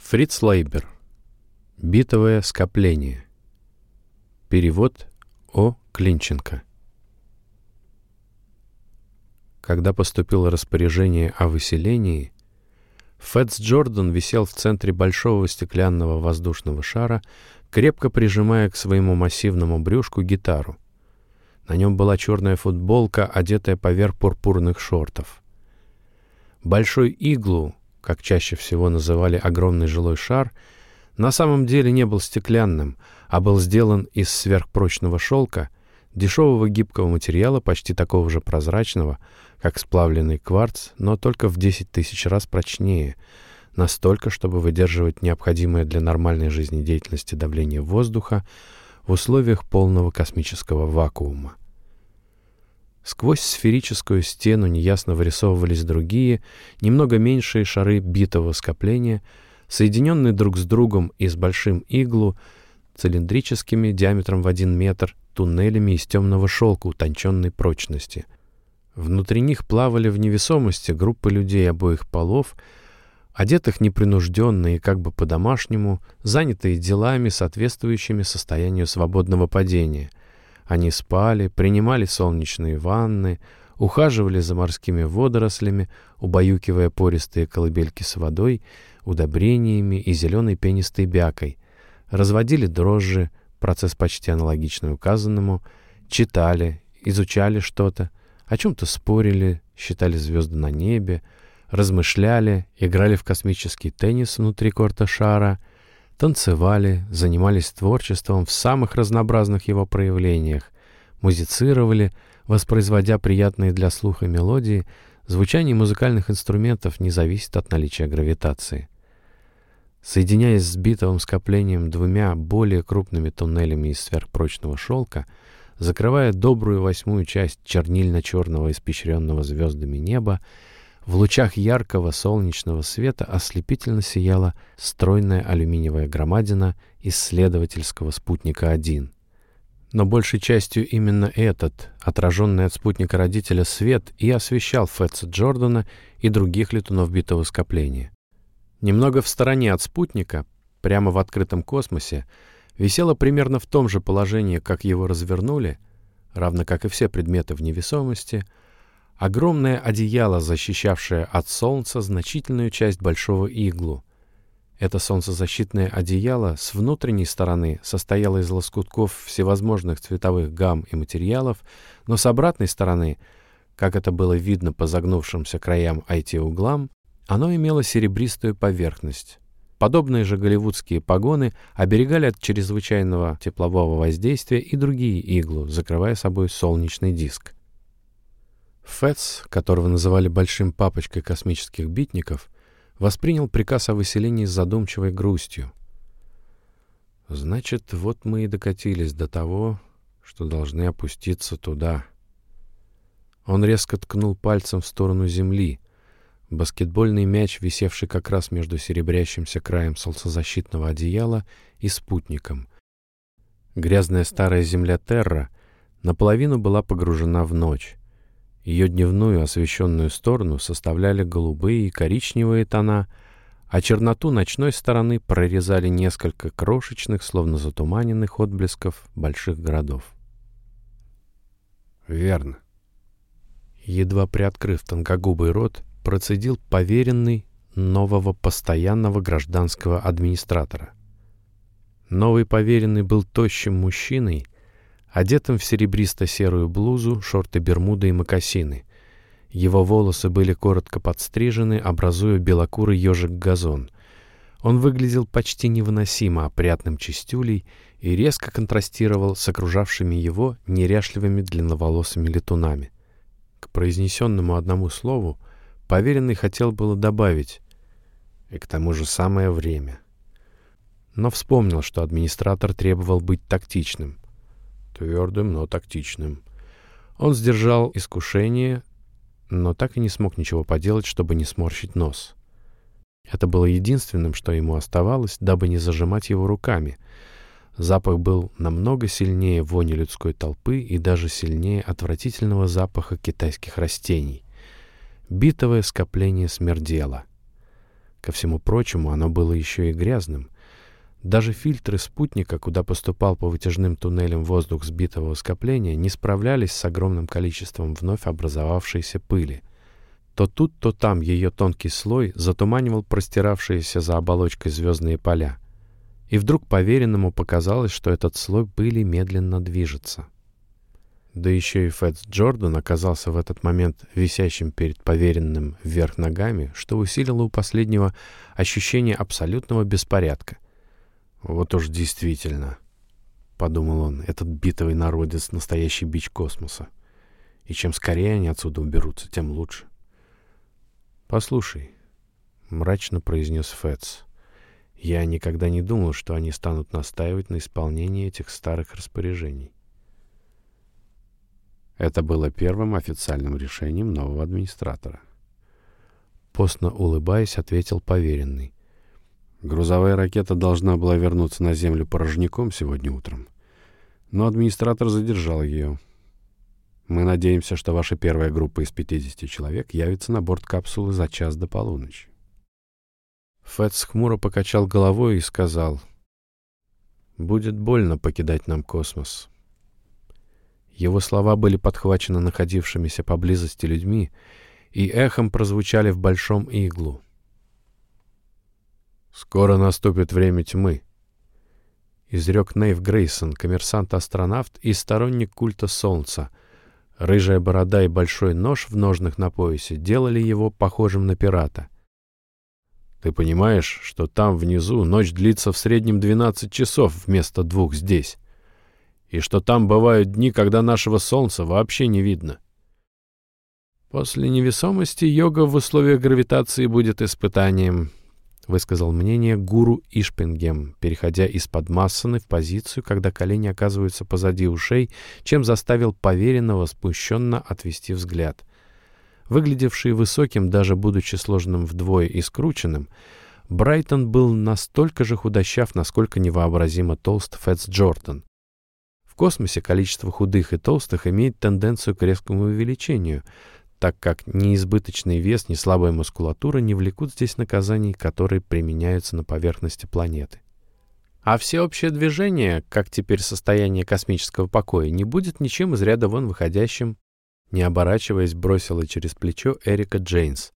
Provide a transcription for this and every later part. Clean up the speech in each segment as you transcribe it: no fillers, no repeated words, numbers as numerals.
Фриц Лейбер. Битовое скопление. Перевод О. Клинченко. Когда поступило распоряжение о выселении, Фэтс Джордан висел в центре большого стеклянного воздушного шара, крепко прижимая к своему массивному брюшку гитару. На нем была черная футболка, одетая поверх пурпурных шортов. Большой иглу, как чаще всего называли огромный жилой шар, на самом деле не был стеклянным, а был сделан из сверхпрочного шелка, дешевого гибкого материала, почти такого же прозрачного, как сплавленный кварц, но только в 10 тысяч раз прочнее, настолько, чтобы выдерживать необходимое для нормальной жизнедеятельности давление воздуха в условиях полного космического вакуума. Сквозь сферическую стену неясно вырисовывались другие, немного меньшие шары битого скопления, соединенные друг с другом и с большим иглу, цилиндрическими диаметром в 1 метр, туннелями из темного шелка утонченной прочности. Внутри них плавали в невесомости группы людей обоих полов, одетых непринужденно и как бы по-домашнему, занятые делами, соответствующими состоянию свободного падения. Они спали, принимали солнечные ванны, ухаживали за морскими водорослями, убаюкивая пористые колыбельки с водой, удобрениями и зеленой пенистой бякой, разводили дрожжи, процесс почти аналогичный указанному, читали, изучали что-то, о чем-то спорили, считали звезды на небе, размышляли, играли в космический теннис внутри корта шара, танцевали, занимались творчеством в самых разнообразных его проявлениях, музицировали, воспроизводя приятные для слуха мелодии. Звучание музыкальных инструментов не зависит от наличия гравитации. Соединяясь с битовым скоплением двумя более крупными туннелями из сверхпрочного шелка, закрывая добрую 8-ю часть чернильно-черного испещренного звездами неба, в лучах яркого солнечного света ослепительно сияла стройная алюминиевая громадина исследовательского спутника-1. Но большей частью именно этот, отраженный от спутника-родителя свет, и освещал Фэтса Джордана и других летунов битого скопления. Немного в стороне от спутника, прямо в открытом космосе, висело примерно в том же положении, как его развернули, равно как и все предметы в невесомости, огромное одеяло, защищавшее от солнца значительную часть большого иглу. Это солнцезащитное одеяло с внутренней стороны состояло из лоскутков всевозможных цветовых гамм и материалов, но с обратной стороны, как это было видно по загнувшимся краям IT-углам, оно имело серебристую поверхность. Подобные же голливудские погоны оберегали от чрезвычайного теплового воздействия и другие иглу, закрывая собой солнечный диск. Фэтс, которого называли большим папочкой космических битников, воспринял приказ о выселении с задумчивой грустью. «Значит, вот мы и докатились до того, что должны опуститься туда». Он резко ткнул пальцем в сторону земли. Баскетбольный мяч, висевший как раз между серебрящимся краем солнцезащитного одеяла и спутником. Грязная старая земля Терра наполовину была погружена в ночь. Ее дневную освещенную сторону составляли голубые и коричневые тона, а черноту ночной стороны прорезали несколько крошечных, словно затуманенных отблесков больших городов. «Верно». Едва приоткрыв тонкогубый рот, процедил поверенный нового постоянного гражданского администратора. Новый поверенный был тощим мужчиной, одетым в серебристо-серую блузу, шорты-бермуды и мокасины. Его волосы были коротко подстрижены, образуя белокурый ежик-газон. Он выглядел почти невыносимо опрятным чистюлей и резко контрастировал с окружавшими его неряшливыми длинноволосыми летунами. К произнесенному одному слову поверенный хотел было добавить «и к тому же самое время». Но вспомнил, что администратор требовал быть тактичным. Твердым, но тактичным. Он сдержал искушение, но так и не смог ничего поделать, чтобы не сморщить нос. Это было единственным, что ему оставалось, дабы не зажимать его руками. Запах был намного сильнее вони людской толпы и даже сильнее отвратительного запаха китайских растений. Битовое скопление смердело. Ко всему прочему, оно было еще и грязным. Даже фильтры спутника, куда поступал по вытяжным туннелям воздух сбитого скопления, не справлялись с огромным количеством вновь образовавшейся пыли. То тут, то там ее тонкий слой затуманивал простиравшиеся за оболочкой звездные поля. И вдруг поверенному показалось, что этот слой пыли медленно движется. Да еще и Фэтс Джордан оказался в этот момент висящим перед поверенным вверх ногами, что усилило у последнего ощущение абсолютного беспорядка. «Вот уж действительно», — подумал он, — «этот битовый народец — настоящий бич космоса. И чем скорее они отсюда уберутся, тем лучше». «Послушай», — мрачно произнес Фэтс, — «я никогда не думал, что они станут настаивать на исполнении этих старых распоряжений». Это было первым официальным решением нового администратора. Постно улыбаясь, ответил поверенный. «Грузовая ракета должна была вернуться на Землю порожняком сегодня утром, но администратор задержал ее. Мы надеемся, что ваша первая группа из 50 человек явится на борт капсулы за час до полуночи». Фэтс хмуро покачал головой и сказал: «Будет больно покидать нам космос». Его слова были подхвачены находившимися поблизости людьми и эхом прозвучали в большом иглу. «Скоро наступит время тьмы», — изрек Нейв Грейсон, коммерсант-астронавт и сторонник культа Солнца. Рыжая борода и большой нож в ножнах на поясе делали его похожим на пирата. «Ты понимаешь, что там внизу ночь длится в среднем 12 часов вместо 2 здесь? И что там бывают дни, когда нашего Солнца вообще не видно? После невесомости йога в условиях гравитации будет испытанием», — высказал мнение гуру Ишпингем, переходя из-под Массаны в позицию, когда колени оказываются позади ушей, чем заставил поверенного смущенно отвести взгляд. Выглядевший высоким, даже будучи сложенным вдвое и скрученным, Брайтон был настолько же худощав, насколько невообразимо толст Фэтс Джордан. В космосе количество худых и толстых имеет тенденцию к резкому увеличению, так как ни избыточный вес, ни слабая мускулатура не влекут здесь наказаний, которые применяются на поверхности планеты. А всеобщее движение, как теперь состояние космического покоя, не будет ничем из ряда вон выходящим, не оборачиваясь, бросила через плечо Эрика Джейнс.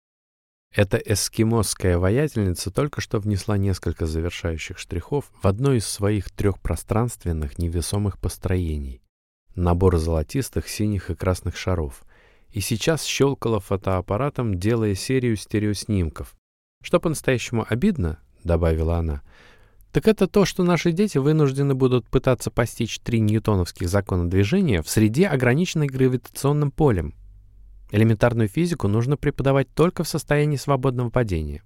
Эта эскимосская воятельница только что внесла несколько завершающих штрихов в одно из своих 3 пространственных невесомых построений — набор золотистых, синих и красных шаров, и сейчас щелкала фотоаппаратом, делая серию стереоснимков. «Что по-настоящему обидно, — добавила она, — так это то, что наши дети вынуждены будут пытаться постичь 3 ньютоновских закона движения в среде, ограниченной гравитационным полем. Элементарную физику нужно преподавать только в состоянии свободного падения».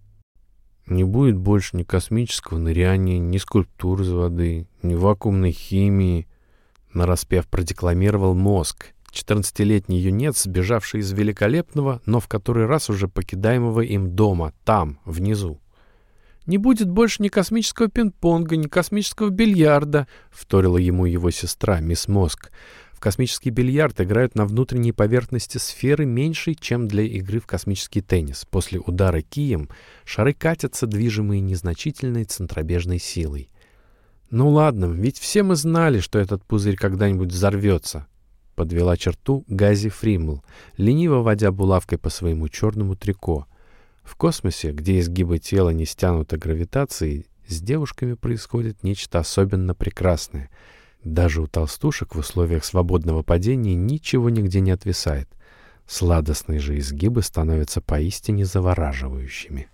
«Не будет больше ни космического ныряния, ни скульптур из воды, ни вакуумной химии», — нараспев продекламировал мозг, 14-летний юнец, сбежавший из великолепного, но в который раз уже покидаемого им дома, там, внизу. «Не будет больше ни космического пинг-понга, ни космического бильярда», — вторила ему его сестра, мисс Мозг. «В космический бильярд играют на внутренней поверхности сферы меньшей, чем для игры в космический теннис. После удара кием шары катятся, движимые незначительной центробежной силой». «Ну ладно, ведь все мы знали, что этот пузырь когда-нибудь взорвется», — подвела черту Гази Фримл, лениво водя булавкой по своему черному трико. В космосе, где изгибы тела не стянуты гравитацией, с девушками происходит нечто особенно прекрасное. Даже у толстушек в условиях свободного падения ничего нигде не отвисает. Сладостные же изгибы становятся поистине завораживающими.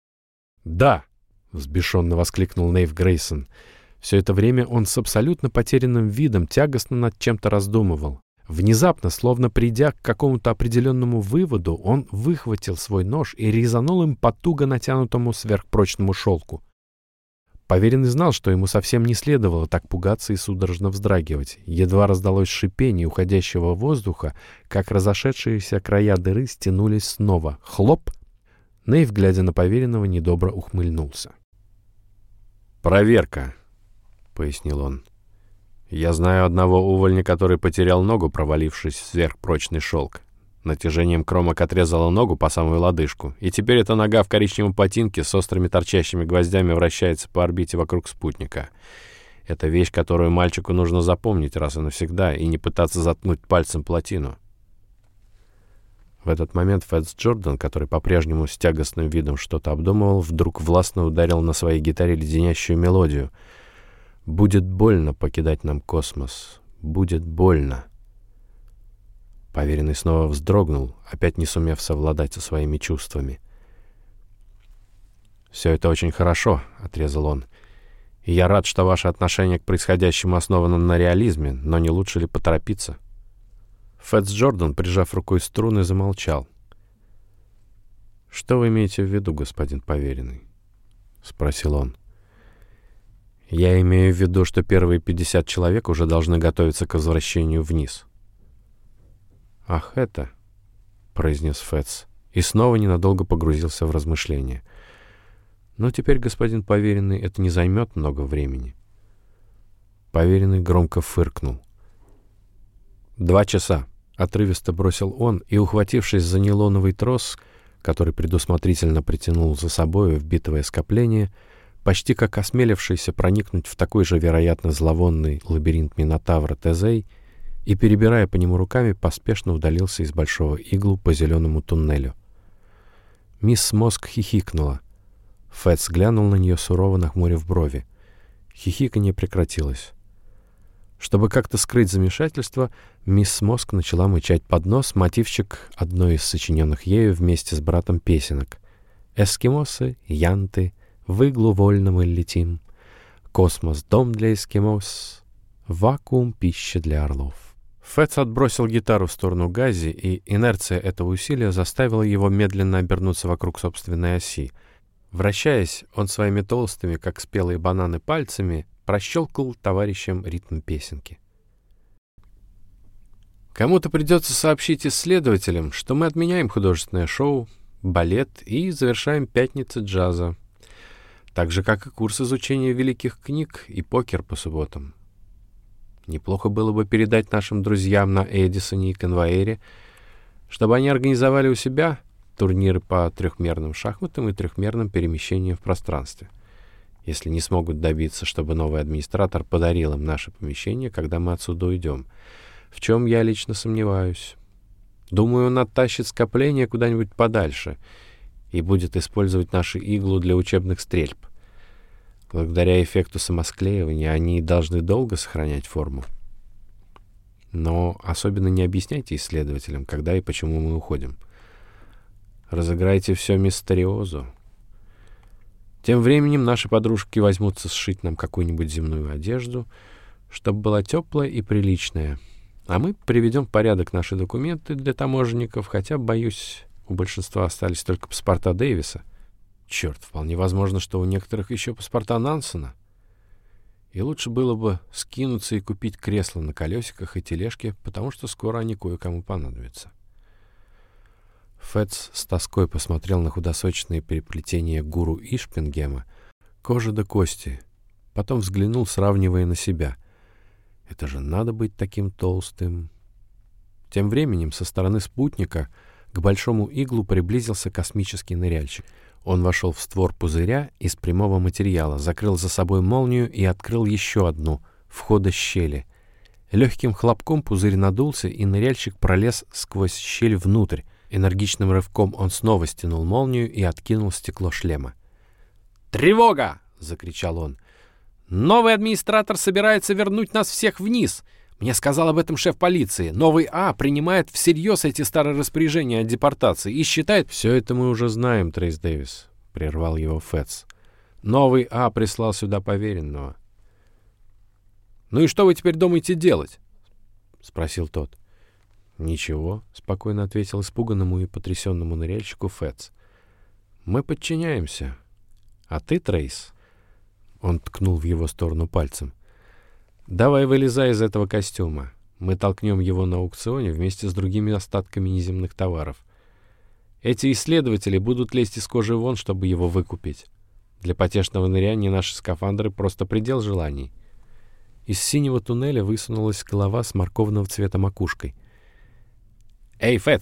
«Да!» — взбешенно воскликнул Нейв Грейсон. Все это время он с абсолютно потерянным видом тягостно над чем-то раздумывал. Внезапно, словно придя к какому-то определенному выводу, он выхватил свой нож и резанул им по туго натянутому сверхпрочному шелку. Поверенный знал, что ему совсем не следовало так пугаться и судорожно вздрагивать. Едва раздалось шипение уходящего воздуха, как разошедшиеся края дыры стянулись снова. Хлоп! Нейв, глядя на поверенного, недобро ухмыльнулся. «Проверка», — пояснил он. «Я знаю одного увольня, который потерял ногу, провалившись в сверхпрочный шелк. Натяжением кромок отрезала ногу по самую лодыжку, и теперь эта нога в коричневом ботинке с острыми торчащими гвоздями вращается по орбите вокруг спутника. Это вещь, которую мальчику нужно запомнить раз и навсегда, и не пытаться заткнуть пальцем плотину. В этот момент Фэтс Джордан, который по-прежнему с тягостным видом что-то обдумывал, вдруг властно ударил на своей гитаре леденящую мелодию. «Будет больно покидать нам космос. Будет больно». Поверенный снова вздрогнул, опять не сумев совладать со своими чувствами. «Все это очень хорошо», — отрезал он. «И я рад, что ваше отношение к происходящему основано на реализме, но не лучше ли поторопиться?» Фэтс Джордан, прижав рукой струны, замолчал. «Что вы имеете в виду, господин поверенный?» — спросил он. «Я имею в виду, что первые 50 человек уже должны готовиться к возвращению вниз». «Ах, это...» — произнес Фэтс, и снова ненадолго погрузился в размышления. «Но теперь, господин поверенный, это не займет много времени». Поверенный громко фыркнул. 2 часа. Отрывисто бросил он и, ухватившись за нейлоновый трос, который предусмотрительно притянул за собою в битовое скопление, почти как осмелившийся проникнуть в такой же, вероятно, зловонный лабиринт Минотавра Тезей, и, перебирая по нему руками, поспешно удалился из большого иглу по зеленому туннелю. Мисс Моск хихикнула. Фэтс глянул на нее, сурово нахмурив брови. Хихиканье прекратилось. Чтобы как-то скрыть замешательство, мисс Моск начала мычать под нос мотивчик одной из сочиненных ею вместе с братом песенок. «Эскимосы, янты, в иглу вольно мы летим. Космос — дом для эскимос, вакуум — пища для орлов». Фэтс отбросил гитару в сторону Гази, и инерция этого усилия заставила его медленно обернуться вокруг собственной оси. Вращаясь, он своими толстыми, как спелые бананы, пальцами прощелкал товарищам ритм песенки. «Кому-то придется сообщить исследователям, что мы отменяем художественное шоу, балет и завершаем пятницы джаза, так же, как и курс изучения великих книг и покер по субботам. Неплохо было бы передать нашим друзьям на Эдисоне и Конвоэре, чтобы они организовали у себя турниры по трехмерным шахматам и трехмерным перемещениям в пространстве, если не смогут добиться, чтобы новый администратор подарил им наше помещение, когда мы отсюда уйдем, в чем я лично сомневаюсь. Думаю, он оттащит скопление куда-нибудь подальше и будет использовать нашу иглу для учебных стрельб. Благодаря эффекту самосклеивания они должны долго сохранять форму. Но особенно не объясняйте исследователям, когда и почему мы уходим. Разыграйте все мистериозу. Тем временем наши подружки возьмутся сшить нам какую-нибудь земную одежду, чтобы была теплая и приличная. А мы приведем в порядок наши документы для таможенников, хотя, боюсь, у большинства остались только паспорта Дэвиса. Черт, вполне возможно, что у некоторых еще паспорта Нансена. И лучше было бы скинуться и купить кресло на колесиках и тележки, потому что скоро они кое-кому понадобятся. Фэтс с тоской посмотрел на худосочные переплетения гуру Ишпингема, кожа до кости, потом взглянул, сравнивая на себя. Это же надо быть таким толстым. Тем временем со стороны спутника к большому иглу приблизился космический ныряльщик. Он вошел в створ пузыря из прямого материала, закрыл за собой молнию и открыл еще одну, входа щели. Легким хлопком пузырь надулся, и ныряльщик пролез сквозь щель внутрь. Энергичным рывком он снова стянул молнию и откинул стекло шлема. «Тревога!» — закричал он. «Новый администратор собирается вернуть нас всех вниз. Мне сказал об этом шеф полиции. Новый А принимает всерьез эти старые распоряжения о депортации и считает...» «Все это мы уже знаем, Трейс Дэвис», — прервал его Фэтс. «Новый А прислал сюда поверенного». «Ну и что вы теперь думаете делать?» — спросил тот. «Ничего», — спокойно ответил испуганному и потрясенному ныряльщику Фэтс. «Мы подчиняемся. А ты, Трейс...» Он ткнул в его сторону пальцем. «Давай вылезай из этого костюма. Мы толкнем его на аукционе вместе с другими остатками неземных товаров. Эти исследователи будут лезть из кожи вон, чтобы его выкупить. Для потешного ныряния наши скафандры — просто предел желаний». Из синего туннеля высунулась голова с морковного цвета макушкой. «Эй, Фэтс,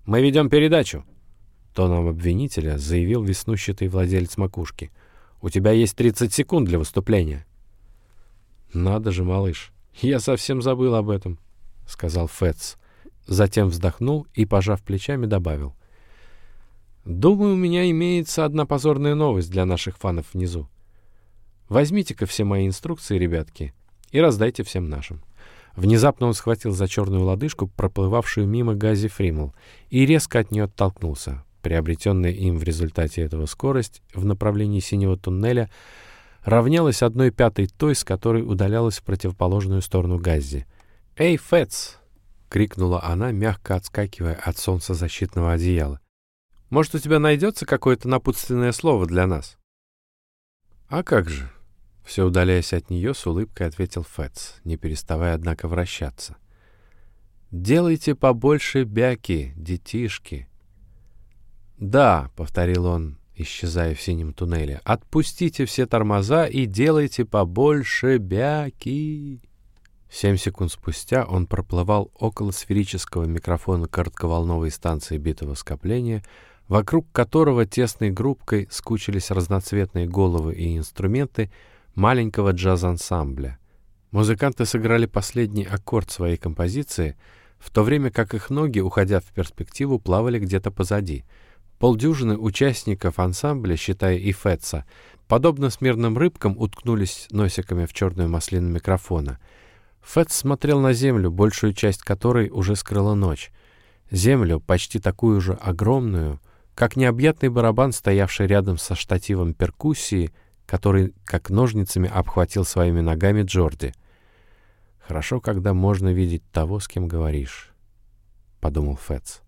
«Мы ведем передачу», — тоном обвинителя заявил веснущатый владелец макушки. «У тебя есть 30 секунд для выступления». «Надо же, малыш, я совсем забыл об этом», — сказал Фэтс. Затем вздохнул и, пожав плечами, добавил. «Думаю, у меня имеется одна позорная новость для наших фанов внизу. Возьмите-ка все мои инструкции, ребятки, и раздайте всем нашим». Внезапно он схватил за черную лодыжку, проплывавшую мимо Гази Фримл, и резко от нее оттолкнулся. Приобретенная им в результате этого скорость в направлении синего туннеля равнялась 1/5 той, с которой удалялась в противоположную сторону Газзи. «Эй, Фэтс!» — крикнула она, мягко отскакивая от солнцезащитного одеяла. «Может, у тебя найдется какое-то напутственное слово для нас?» «А как же?» — все удаляясь от нее, с улыбкой ответил Фэтс, не переставая, однако, вращаться. «Делайте побольше бяки, детишки». «Да», — повторил он, исчезая в синем туннеле, — «отпустите все тормоза и делайте побольше бяки». 7 секунд спустя он проплывал около сферического микрофона коротковолновой станции битого скопления, вокруг которого тесной группкой скучились разноцветные головы и инструменты маленького джаз-ансамбля. Музыканты сыграли последний аккорд своей композиции, в то время как их ноги, уходя в перспективу, плавали где-то позади. Полдюжины участников ансамбля, считая и Фэтса, подобно смирным рыбкам, уткнулись носиками в черную маслину микрофона. Фэтс смотрел на землю, большую часть которой уже скрыла ночь. Землю, почти такую же огромную, как необъятный барабан, стоявший рядом со штативом перкуссии, который, как ножницами, обхватил своими ногами Джорди. «Хорошо, когда можно видеть того, с кем говоришь», — подумал Фэтс.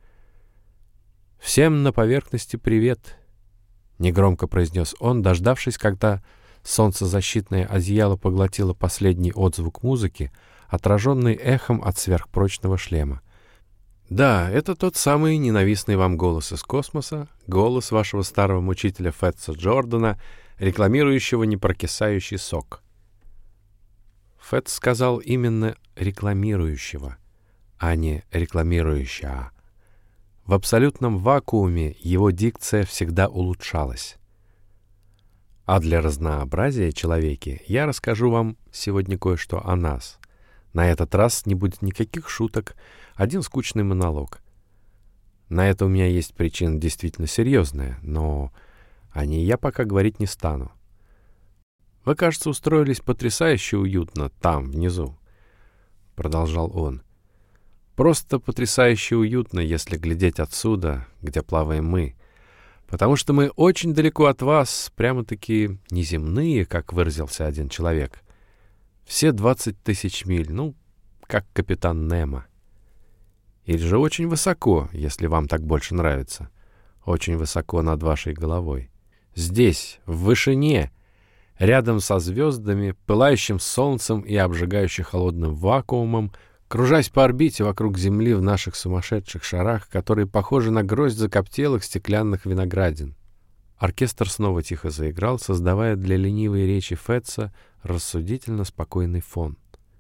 «Всем на поверхности привет», — негромко произнес он, дождавшись, когда солнцезащитное одеяло поглотило последний отзвук музыки, отраженный эхом от сверхпрочного шлема. «Да, это тот самый ненавистный вам голос из космоса, голос вашего старого мучителя Фэтса Джордана, рекламирующего непрокисающий сок». Фэтс сказал именно «рекламирующего», а не «рекламирующая». В абсолютном вакууме его дикция всегда улучшалась. А для разнообразия, человеки, я расскажу вам сегодня кое-что о нас. На этот раз не будет никаких шуток, один скучный монолог. На это у меня есть причина действительно серьезная, но о ней я пока говорить не стану. Вы, кажется, устроились потрясающе уютно там, внизу, — продолжал он. Просто потрясающе уютно, если глядеть отсюда, где плаваем мы, потому что мы очень далеко от вас, прямо-таки неземные, как выразился один человек. Все 20 тысяч миль, ну, как капитан Немо. Или же очень высоко, если вам так больше нравится. Очень высоко над вашей головой. Здесь, в вышине, рядом со звездами, пылающим солнцем и обжигающе холодным вакуумом, кружась по орбите вокруг Земли в наших сумасшедших шарах, которые похожи на гроздь закоптелых стеклянных виноградин. Оркестр снова тихо заиграл, создавая для ленивой речи Фэтса рассудительно спокойный фон.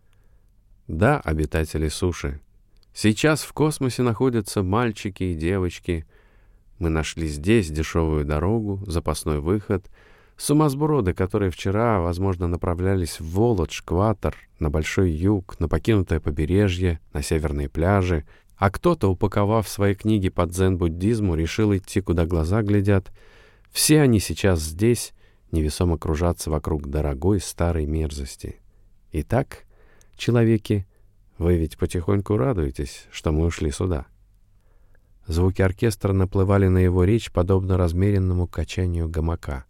Да, обитатели суши, сейчас в космосе находятся мальчики и девочки. Мы нашли здесь дешевую дорогу, запасной выход, сумасброды, которые вчера, возможно, направлялись в Володж, Кватор, на Большой Юг, на покинутое побережье, на северные пляжи, а кто-то, упаковав свои книги по дзен-буддизму, решил идти, куда глаза глядят. Все они сейчас здесь, невесомо кружатся вокруг дорогой старой мерзости. Итак, человеки, вы ведь потихоньку радуетесь, что мы ушли сюда. Звуки оркестра наплывали на его речь, подобно размеренному качанию гамака.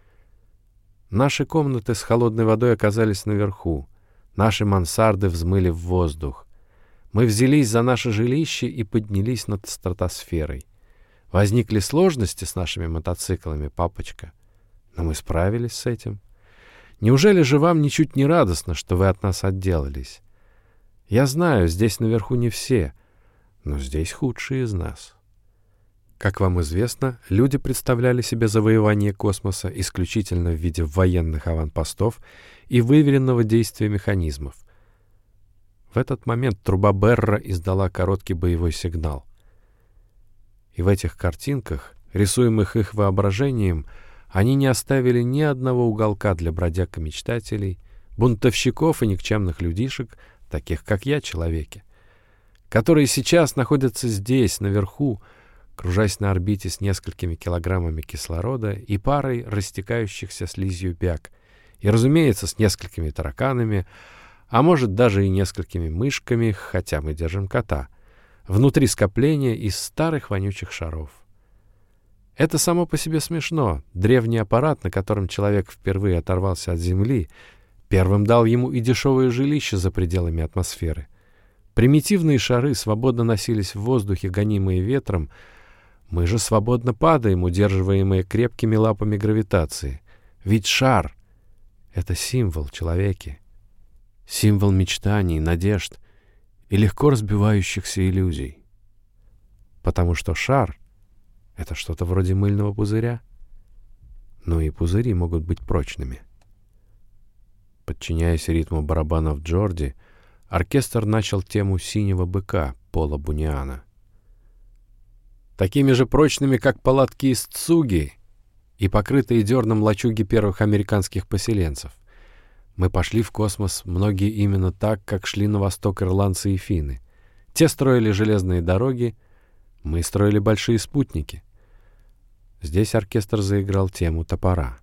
Наши комнаты с холодной водой оказались наверху. Наши мансарды взмыли в воздух. Мы взялись за наше жилище и поднялись над стратосферой. Возникли сложности с нашими мотоциклами, папочка, но мы справились с этим. Неужели же вам ничуть не радостно, что вы от нас отделались? Я знаю, здесь наверху не все, но здесь худшие из нас. Как вам известно, люди представляли себе завоевание космоса исключительно в виде военных аванпостов и выверенного действия механизмов. В этот момент труба Берра издала короткий боевой сигнал. И в этих картинках, рисуемых их воображением, они не оставили ни одного уголка для бродяг и мечтателей, бунтовщиков и никчемных людишек, таких как я, человеки, которые сейчас находятся здесь, наверху, кружась на орбите с несколькими килограммами кислорода и парой растекающихся слизью бяг, и, разумеется, с несколькими тараканами, а может даже и несколькими мышками, хотя мы держим кота, внутри скопления из старых вонючих шаров. Это само по себе смешно. Древний аппарат, на котором человек впервые оторвался от Земли, первым дал ему и дешевое жилище за пределами атмосферы. Примитивные шары свободно носились в воздухе, гонимые ветром. Мы же свободно падаем, удерживаемые крепкими лапами гравитации. Ведь шар — это символ, человеки. Символ мечтаний, надежд и легко разбивающихся иллюзий. Потому что шар — это что-то вроде мыльного пузыря. Но и пузыри могут быть прочными. Подчиняясь ритму барабанов Джорди, оркестр начал тему «Синего быка» Пола Буниана. Такими же прочными, как палатки из цуги и покрытые дерном лачуги первых американских поселенцев. Мы пошли в космос, многие именно так, как шли на восток ирландцы и финны. Те строили железные дороги, мы строили большие спутники. Здесь оркестр заиграл тему топора.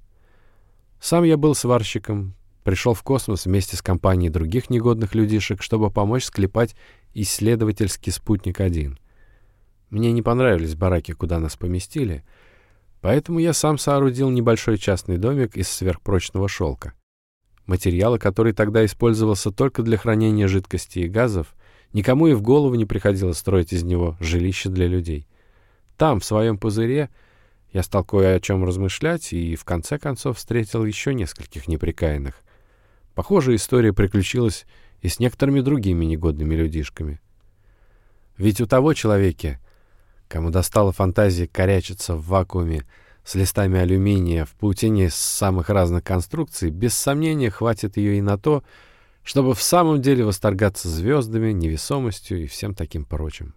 Сам я был сварщиком, пришел в космос вместе с компанией других негодных людишек, чтобы помочь склепать исследовательский спутник-1. Мне не понравились бараки, куда нас поместили, поэтому я сам соорудил небольшой частный домик из сверхпрочного шелка. Материала, который тогда использовался только для хранения жидкости и газов, никому и в голову не приходилось строить из него жилище для людей. Там, в своем пузыре, я стал кое о чем размышлять и, в конце концов, встретил еще нескольких неприкаянных. Похожая история приключилась и с некоторыми другими негодными людишками. Ведь у того человека, кому достала фантазия корячиться в вакууме с листами алюминия в паутине самых разных конструкций, без сомнения хватит ее и на то, чтобы в самом деле восторгаться звездами, невесомостью и всем таким прочим.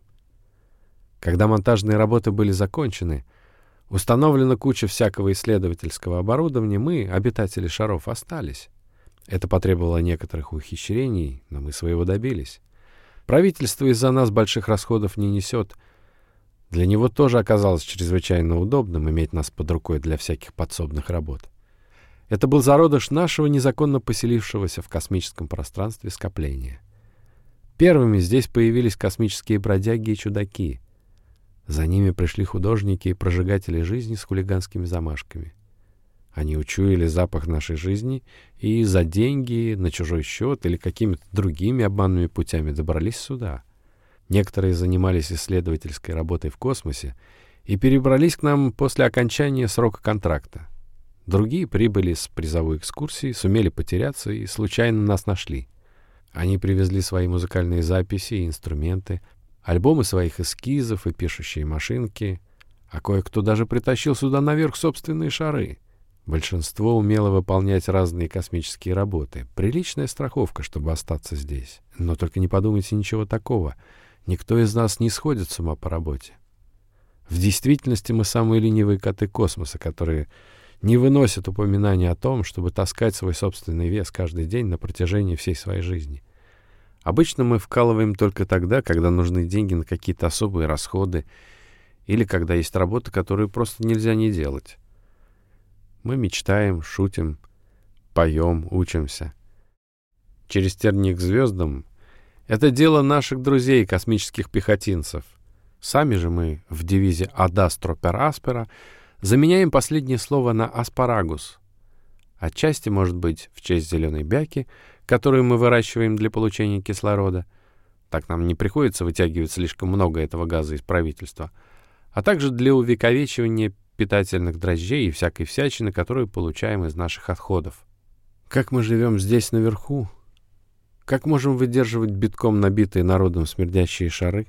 Когда монтажные работы были закончены, установлена куча всякого исследовательского оборудования, мы, обитатели шаров, остались. Это потребовало некоторых ухищрений, но мы своего добились. Правительство из-за нас больших расходов не несет. Для него тоже оказалось чрезвычайно удобным иметь нас под рукой для всяких подсобных работ. Это был зародыш нашего незаконно поселившегося в космическом пространстве скопления. Первыми здесь появились космические бродяги и чудаки. За ними пришли художники и прожигатели жизни с хулиганскими замашками. Они учуяли запах нашей жизни и за деньги, на чужой счет или какими-то другими обманными путями добрались сюда. Некоторые занимались исследовательской работой в космосе и перебрались к нам после окончания срока контракта. Другие прибыли с призовой экскурсии, сумели потеряться и случайно нас нашли. Они привезли свои музыкальные записи и инструменты, альбомы своих эскизов и пишущие машинки, а кое-кто даже притащил сюда наверх собственные шары. Большинство умело выполнять разные космические работы. Приличная страховка, чтобы остаться здесь. Но только не подумайте ничего такого. Никто из нас не сходит с ума по работе. В действительности мы самые ленивые коты космоса, которые не выносят упоминания о том, чтобы таскать свой собственный вес каждый день на протяжении всей своей жизни. Обычно мы вкалываем только тогда, когда нужны деньги на какие-то особые расходы или когда есть работа, которую просто нельзя не делать. Мы мечтаем, шутим, поем, учимся. Через тернии к звездам — это дело наших друзей, космических пехотинцев. Сами же мы в девизе «Ad astro per aspera» заменяем последнее слово на «аспарагус». Отчасти, может быть, в честь зеленой бяки, которую мы выращиваем для получения кислорода. Так нам не приходится вытягивать слишком много этого газа из правительства. А также для увековечивания питательных дрожжей и всякой всячины, которую получаем из наших отходов. Как мы живем здесь наверху? Как можем выдерживать битком набитые народом смердящие шары?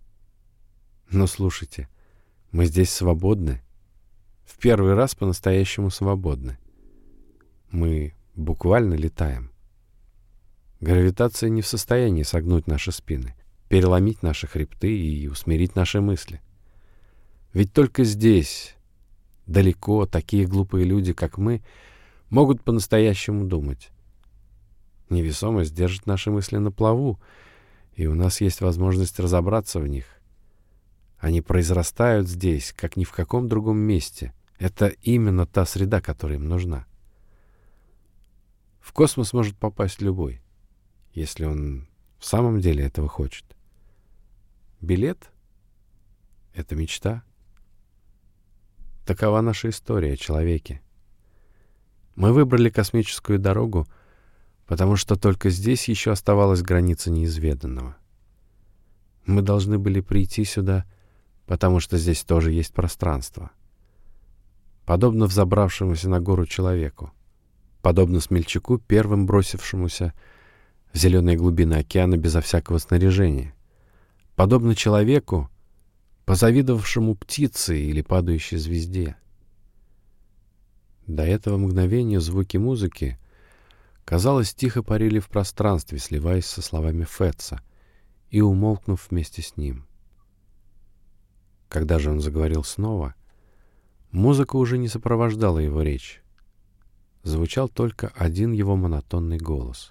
Но слушайте, мы здесь свободны. В первый раз по-настоящему свободны. Мы буквально летаем. Гравитация не в состоянии согнуть наши спины, переломить наши хребты и усмирить наши мысли. Ведь только здесь, далеко, такие глупые люди, как мы, могут по-настоящему думать. Невесомость держит наши мысли на плаву, и у нас есть возможность разобраться в них. Они произрастают здесь, как ни в каком другом месте. Это именно та среда, которая им нужна. В космос может попасть любой, если он в самом деле этого хочет. Билет — это мечта. Такова наша история о человеке. Мы выбрали космическую дорогу, потому что только здесь еще оставалась граница неизведанного. Мы должны были прийти сюда, потому что здесь тоже есть пространство. Подобно взобравшемуся на гору человеку, подобно смельчаку, первым бросившемуся в зеленые глубины океана безо всякого снаряжения, подобно человеку, позавидовавшему птице или падающей звезде. До этого мгновения звуки музыки, казалось, тихо парили в пространстве, сливаясь со словами Фетца и умолкнув вместе с ним. Когда же он заговорил снова, музыка уже не сопровождала его речь. Звучал только один его монотонный голос.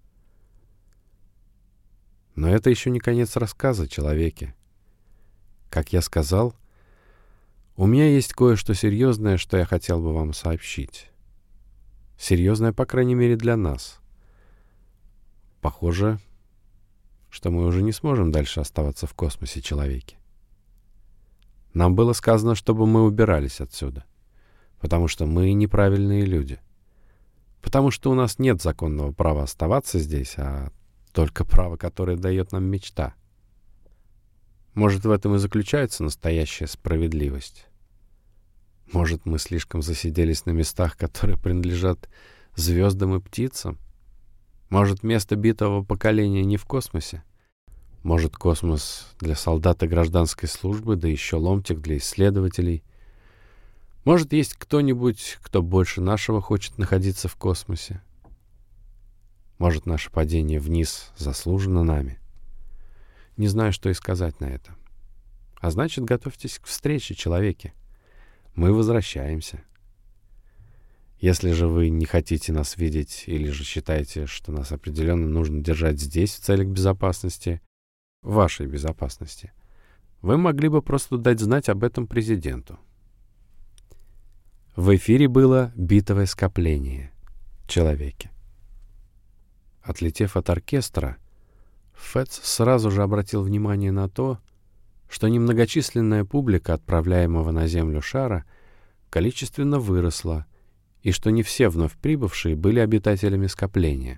Но это еще не конец рассказа, человеке. Как я сказал, у меня есть кое-что серьезное, что я хотел бы вам сообщить. Серьезное, по крайней мере, для нас. Похоже, что мы уже не сможем дальше оставаться в космосе, человеки. Нам было сказано, чтобы мы убирались отсюда, потому что мы неправильные люди, потому что у нас нет законного права оставаться здесь, а только право, которое дает нам мечта. Может, в этом и заключается настоящая справедливость. Может, мы слишком засиделись на местах, которые принадлежат звездам и птицам? Может, место битого поколения не в космосе? Может, космос для солдата гражданской службы, да еще ломтик для исследователей? Может, есть кто-нибудь, кто больше нашего хочет находиться в космосе? Может, наше падение вниз заслужено нами? Не знаю, что и сказать на это. А значит, готовьтесь к встрече, человеки. Мы возвращаемся. Если же вы не хотите нас видеть или же считаете, что нас определенно нужно держать здесь в целях безопасности, вашей безопасности, вы могли бы просто дать знать об этом президенту. В эфире было битовое скопление, человеки. Отлетев от оркестра, Фетц сразу же обратил внимание на то, что немногочисленная публика отправляемого на Землю шара количественно выросла, и что не все вновь прибывшие были обитателями скопления.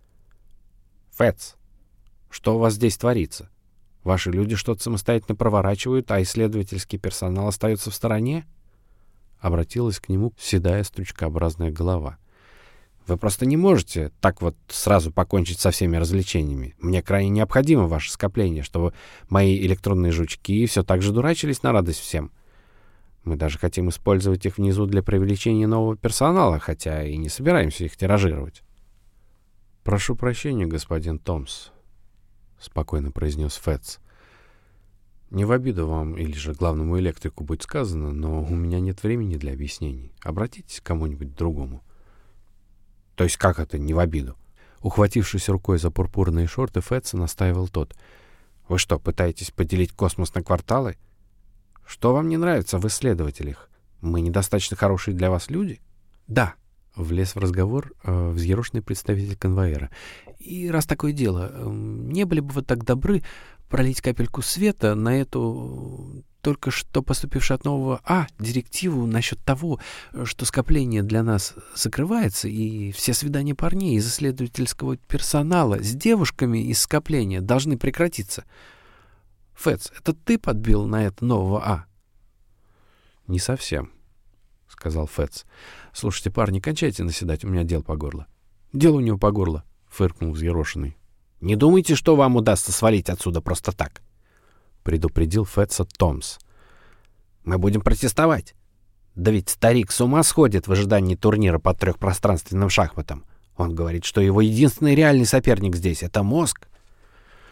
«Фетц, что у вас здесь творится? Ваши люди что-то самостоятельно проворачивают, а исследовательский персонал остается в стороне?» Обратилась к нему седая стручкообразная голова. «Вы просто не можете так вот сразу покончить со всеми развлечениями. Мне крайне необходимо ваше скопление, чтобы мои электронные жучки все так же дурачились на радость всем. Мы даже хотим использовать их внизу для привлечения нового персонала, хотя и не собираемся их тиражировать». «Прошу прощения, господин Томс», — спокойно произнес Фетц. «Не в обиду вам или же главному электрику будет сказано, но у меня нет времени для объяснений. Обратитесь к кому-нибудь другому». «То есть как это не в обиду?» Ухватившись рукой за пурпурные шорты, Фетца настаивал тот. «Вы что, пытаетесь поделить космос на кварталы? Что вам не нравится в исследователях? Мы недостаточно хорошие для вас люди?» «Да», — влез в разговор взъерошенный представитель конвоира. «И раз такое дело, не были бы вы так добры пролить капельку света на эту только что поступившую от нового директиву насчет того, что скопление для нас закрывается, и все свидания парней из исследовательского персонала с девушками из скопления должны прекратиться. Фетц, это ты подбил на это нового «Не совсем», — сказал Фетц. «Слушайте, парни, кончайте наседать, у меня дел по горло». «Дело у него по горло», — фыркнул взъерошенный. «Не думайте, что вам удастся свалить отсюда просто так», — предупредил Фетца Томс. «Мы будем протестовать. Да ведь старик с ума сходит в ожидании турнира по трехпространственным шахматам. Он говорит, что его единственный реальный соперник здесь — это мозг».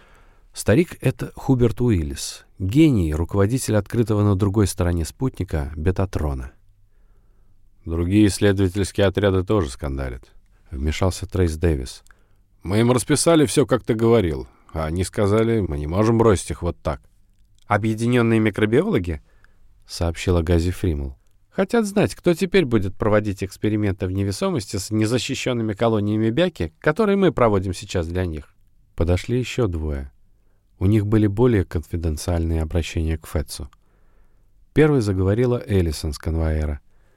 Старик — это Хуберт Уиллис, гений, руководитель открытого на другой стороне спутника Бетатрона. Другие исследовательские отряды тоже скандалят. Вмешался Трейс Дэвис. Мы им расписали все, как ты говорил, а они сказали, мы не можем бросить их вот так. «Объединенные микробиологи», — сообщила Гази Фримл, «хотят знать, кто теперь будет проводить эксперименты в невесомости с незащищенными колониями бяки, которые мы проводим сейчас для них». Подошли еще двое. У них были более конфиденциальные обращения к Фетцу. Первой заговорила Эллисон с конвоэра.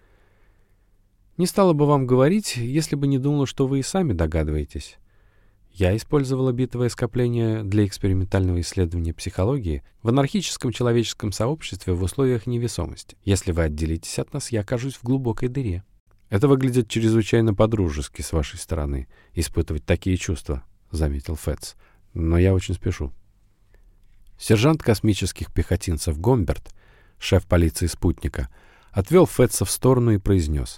«Не стала бы вам говорить, если бы не думала, что вы и сами догадываетесь. Я использовала битовое скопление для экспериментального исследования психологии в анархическом человеческом сообществе в условиях невесомости. Если вы отделитесь от нас, я окажусь в глубокой дыре». «Это выглядит чрезвычайно по-дружески с вашей стороны, испытывать такие чувства», — заметил Фетц. «Но я очень спешу». Сержант космических пехотинцев Гомберт, шеф полиции спутника, отвел Фетца в сторону и произнес: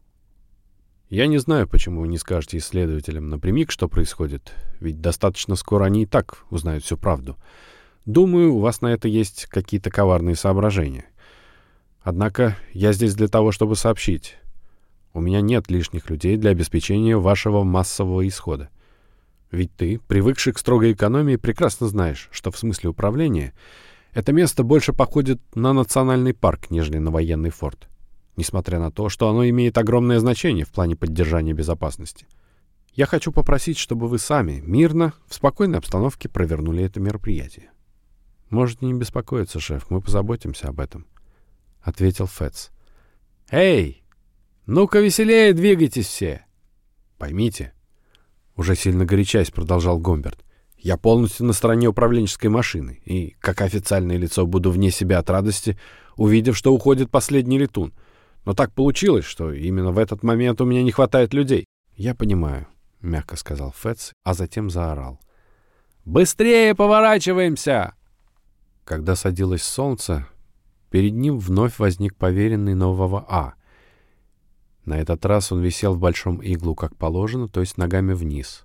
«Я не знаю, почему вы не скажете исследователям напрямик, что происходит, ведь достаточно скоро они и так узнают всю правду. Думаю, у вас на это есть какие-то коварные соображения. Однако я здесь для того, чтобы сообщить. У меня нет лишних людей для обеспечения вашего массового исхода. Ведь ты, привыкший к строгой экономии, прекрасно знаешь, что в смысле управления это место больше походит на национальный парк, нежели на военный форт, несмотря на то, что оно имеет огромное значение в плане поддержания безопасности. Я хочу попросить, чтобы вы сами, мирно, в спокойной обстановке провернули это мероприятие». «Можете не беспокоиться, шеф, мы позаботимся об этом», — ответил Фетц. «Эй, ну-ка веселее двигайтесь все! Поймите, уже сильно горячась, продолжал Гомберт, я полностью на стороне управленческой машины, и, как официальное лицо, буду вне себя от радости, увидев, что уходит последний летун. Но так получилось, что именно в этот момент у меня не хватает людей». «Я понимаю», — мягко сказал Фетц, а затем заорал: «Быстрее поворачиваемся!» Когда садилось солнце, перед ним вновь возник поверенный нового А. На этот раз он висел в большом иглу, как положено, то есть ногами вниз.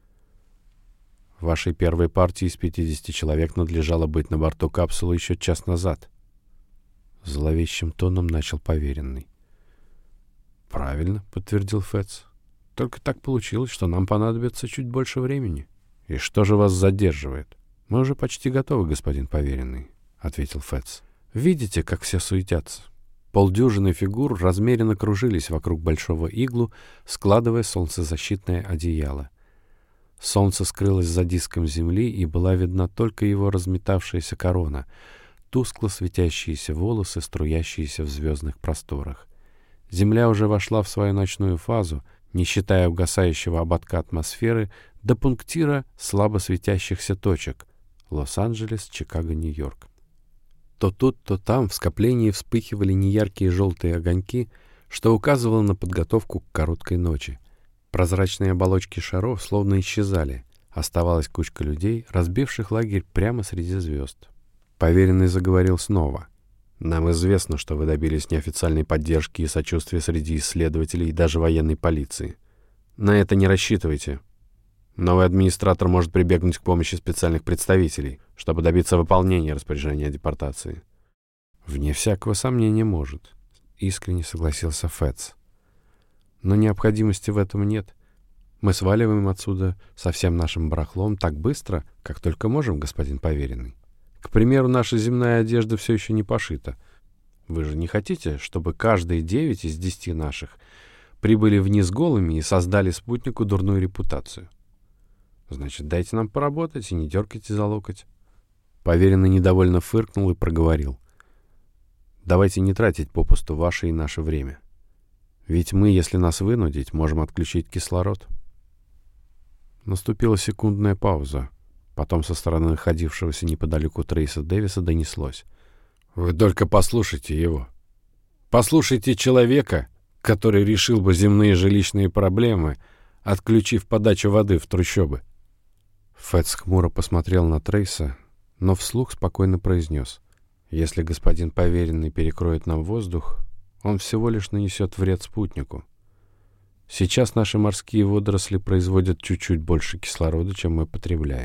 «Вашей первой партии из 50 человек надлежало быть на борту капсулы еще час назад», — зловещим тоном начал поверенный. «Правильно», — подтвердил Фетц. «Только так получилось, что нам понадобится чуть больше времени. И что же вас задерживает?» «Мы уже почти готовы, господин поверенный», — ответил Фетц. «Видите, как все суетятся?» Полдюжины фигур размеренно кружились вокруг большого иглу, складывая солнцезащитное одеяло. Солнце скрылось за диском земли, и была видна только его разметавшаяся корона, тускло светящиеся волосы, струящиеся в звездных просторах. Земля уже вошла в свою ночную фазу, не считая угасающего ободка атмосферы, до пунктира слабо светящихся точек — Лос-Анджелес, Чикаго, Нью-Йорк. То тут, то там в скоплении вспыхивали неяркие желтые огоньки, что указывало на подготовку к короткой ночи. Прозрачные оболочки шаров словно исчезали. Оставалась кучка людей, разбивших лагерь прямо среди звезд. Поверенный заговорил снова. «Нам известно, что вы добились неофициальной поддержки и сочувствия среди исследователей и даже военной полиции. На это не рассчитывайте. Новый администратор может прибегнуть к помощи специальных представителей, чтобы добиться выполнения распоряжения о депортации». «Вне всякого сомнения может», — искренне согласился Фетц. «Но необходимости в этом нет. Мы сваливаем отсюда со всем нашим барахлом так быстро, как только можем, господин поверенный. К примеру, наша земная одежда все еще не пошита. Вы же не хотите, чтобы каждые 9 из 10 наших прибыли вниз голыми и создали спутнику дурную репутацию? Значит, дайте нам поработать и не дергайте за локоть». Поверенный недовольно фыркнул и проговорил: «Давайте не тратить попусту ваше и наше время. Ведь мы, если нас вынудить, можем отключить кислород». Наступила секундная пауза. Потом со стороны находившегося неподалеку Трейса Дэвиса донеслось: «Вы только послушайте его. Послушайте человека, который решил бы земные жилищные проблемы, отключив подачу воды в трущобы». Фетц хмуро посмотрел на Трейса, но вслух спокойно произнес: «Если господин поверенный перекроет нам воздух, он всего лишь нанесет вред спутнику. Сейчас наши морские водоросли производят чуть-чуть больше кислорода, чем мы потребляем.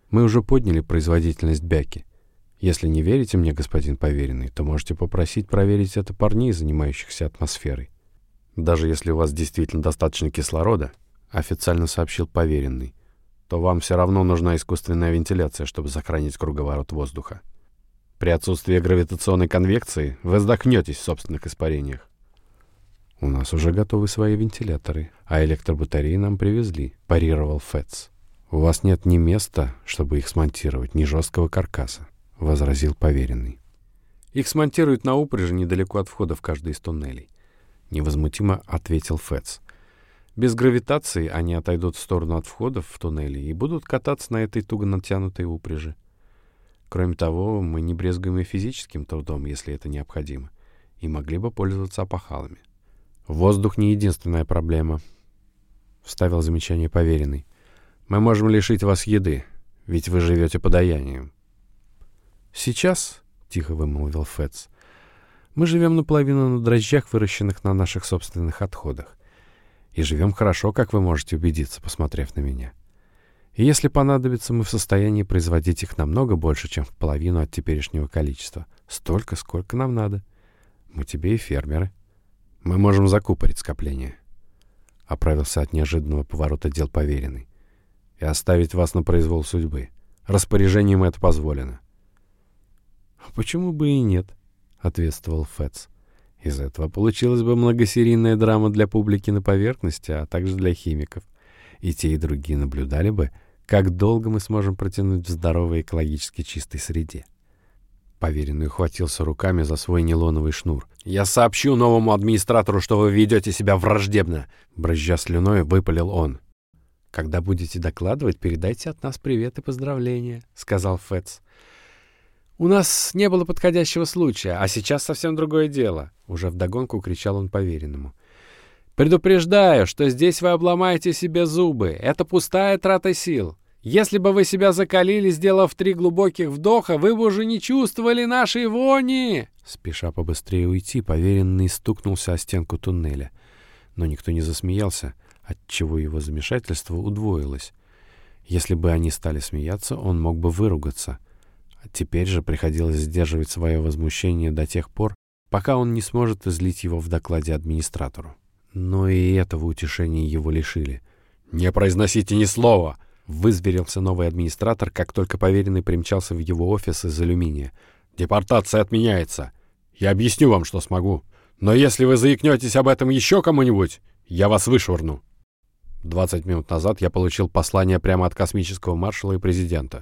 Мы уже подняли производительность бяки. Если не верите мне, господин поверенный, то можете попросить проверить это парней, занимающихся атмосферой. Даже если у вас действительно достаточно кислорода, официально сообщил поверенный, то вам все равно нужна искусственная вентиляция, чтобы сохранить круговорот воздуха. При отсутствии гравитационной конвекции вы задохнетесь в собственных испарениях. «У нас уже готовы свои вентиляторы, а электробатареи нам привезли», — парировал Фетц. «У вас нет ни места, чтобы их смонтировать, ни жесткого каркаса», — возразил поверенный. «Их смонтируют на упряжи недалеко от входа в каждый из туннелей», — невозмутимо ответил Фетц. «Без гравитации они отойдут в сторону от входов в туннели и будут кататься на этой туго натянутой упряжи. Кроме того, мы не брезгуем и физическим трудом, если это необходимо, и могли бы пользоваться опахалами». «Воздух не единственная проблема», — вставил замечание поверенный. «Мы можем лишить вас еды, ведь вы живете подаянием». «Сейчас», — тихо вымолвил Фетц, — «мы живем наполовину на дрожжах, выращенных на наших собственных отходах. И живем хорошо, как вы можете убедиться, посмотрев на меня. И если понадобится, мы в состоянии производить их намного больше, чем в половину от теперешнего количества. Столько, сколько нам надо. Мы тебе и фермеры. Мы можем закупорить скопление», — оправился от неожиданного поворота дел поверенный, «и оставить вас на произвол судьбы. Распоряжением это позволено». «Почему бы и нет?» — ответствовал Фетц. «Из этого получилась бы многосерийная драма для публики на поверхности, а также для химиков. И те, и другие наблюдали бы, как долго мы сможем протянуть в здоровой экологически чистой среде». Поверенный ухватился руками за свой нейлоновый шнур. «Я сообщу новому администратору, что вы ведете себя враждебно!» Брызжа слюной, выпалил он. «Когда будете докладывать, передайте от нас привет и поздравления», — сказал Фетц. «У нас не было подходящего случая, а сейчас совсем другое дело», — уже вдогонку кричал он поверенному. «Предупреждаю, что здесь вы обломаете себе зубы. Это пустая трата сил. Если бы вы себя закалили, сделав 3 глубоких вдоха, вы бы уже не чувствовали нашей вони!» Спеша побыстрее уйти, поверенный стукнулся о стенку туннеля. Но никто не засмеялся, отчего его замешательство удвоилось. Если бы они стали смеяться, он мог бы выругаться. А теперь же приходилось сдерживать свое возмущение до тех пор, пока он не сможет излить его в докладе администратору. Но и этого утешения его лишили. «Не произносите ни слова!» — вызверился новый администратор, как только поверенный примчался в его офис из алюминия. «Депортация отменяется. Я объясню вам, что смогу. Но если вы заикнетесь об этом еще кому-нибудь, я вас вышвырну». 20 минут назад я получил послание прямо от космического маршала и президента.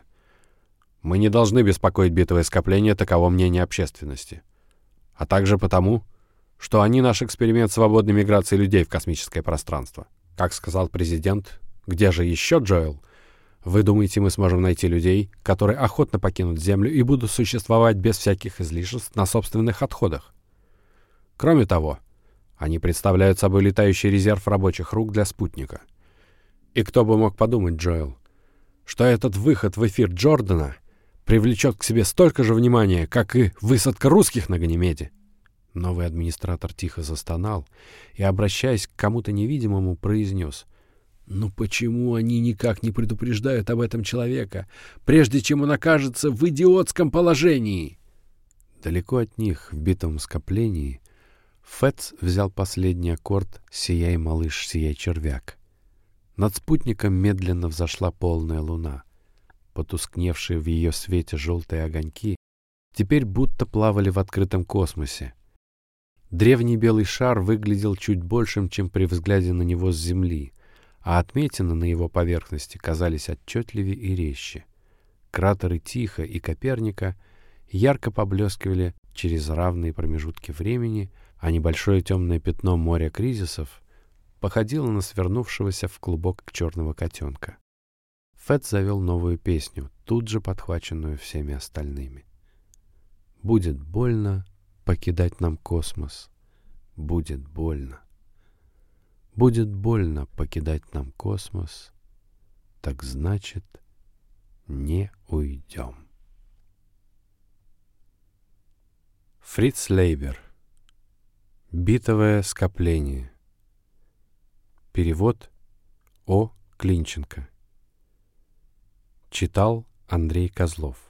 Мы не должны беспокоить битовое скопление, таково мнение общественности. А также потому, что они наш эксперимент свободной миграции людей в космическое пространство. Как сказал президент, где же еще, Джоэл? Вы думаете, мы сможем найти людей, которые охотно покинут Землю и будут существовать без всяких излишеств на собственных отходах? Кроме того, они представляют собой летающий резерв рабочих рук для спутника. И кто бы мог подумать, Джоэл, что этот выход в эфир Джордана привлечет к себе столько же внимания, как и высадка русских на Ганимеде. Новый администратор тихо застонал и, обращаясь к кому-то невидимому, произнес: «Ну почему они никак не предупреждают об этом человека, прежде чем он окажется в идиотском положении?» Далеко от них, в битом скоплении, Фетц взял последний аккорд «Сияй, малыш, сияй, червяк». Над спутником медленно взошла полная луна. Потускневшие в ее свете желтые огоньки теперь будто плавали в открытом космосе. Древний белый шар выглядел чуть большим, чем при взгляде на него с Земли, а отметины на его поверхности казались отчетливее и резче. Кратеры Тихо и Коперника ярко поблескивали через равные промежутки времени, а небольшое темное пятно моря кризисов походило на свернувшегося в клубок черного котенка. Фетц завел новую песню, тут же подхваченную всеми остальными. «Будет больно покидать нам космос. Будет больно. Будет больно покидать нам космос. Так значит, не уйдем». Фриц Лейбер. Битовое скопление. Перевод О. Клинченко. Читал Андрей Козлов.